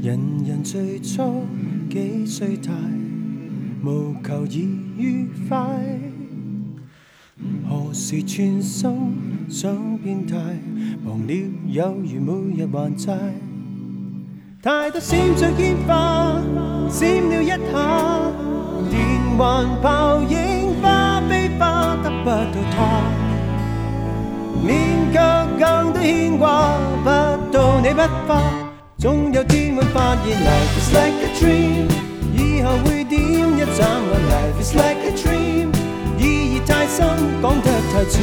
人人最初几岁大，无求已愉快。何时全心想变大，忘了有如每日还债。太多闪着烟花，闪了一下，连环炮影花非花得不到他，勉强更多牵挂，不到你不花。总有天會發現 Life is like a dream， 以後會點一眨眼 Life is like a dream， 意義太深，講得太淺。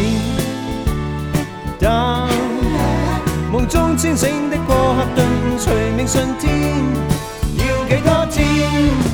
但夢中清醒的過客頓隨命順天，要幾多天？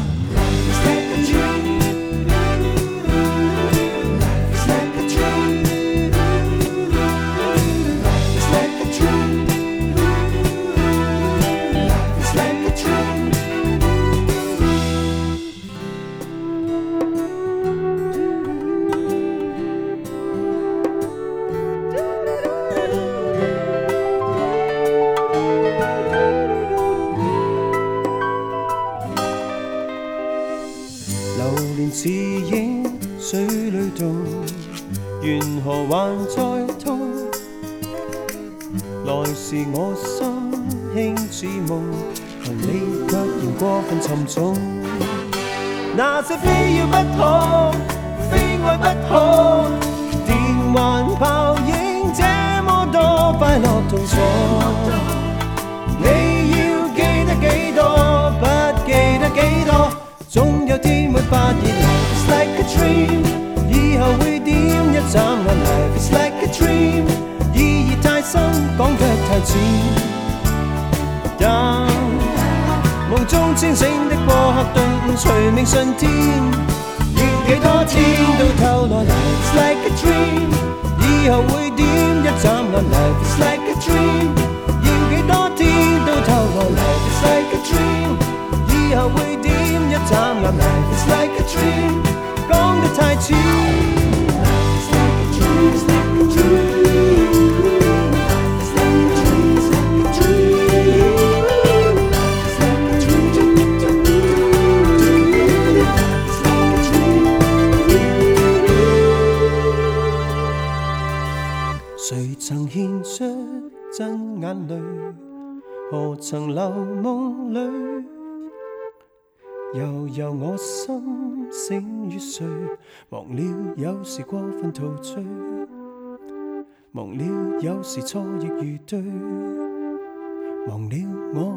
似影水裏動，緣何還在痛？來時我心輕似夢，憑你卻嫌過分沉重。那些非要不可，非愛不可，連環泡影這麼多，快樂痛楚。你要記得幾多，不記得幾多？總有天會發現 Life is like a dream， 以後會點一眨眼 Life is like a dream， 意義太深，講得太淺。但夢中清醒的過客頓隨命順天，要幾多天到頭來 Life is like a dream， 以後會點一眨眼 Life is like a dream， 要幾多天到頭來 Life is like a dream， 以後會點一眨眼 Life is like a dream， 講得太淺。誰曾獻出真眼淚，何曾流夢裏？悠悠我心醒於睡，忘了有時過分陶醉，忘了有時錯亦如對，忘了我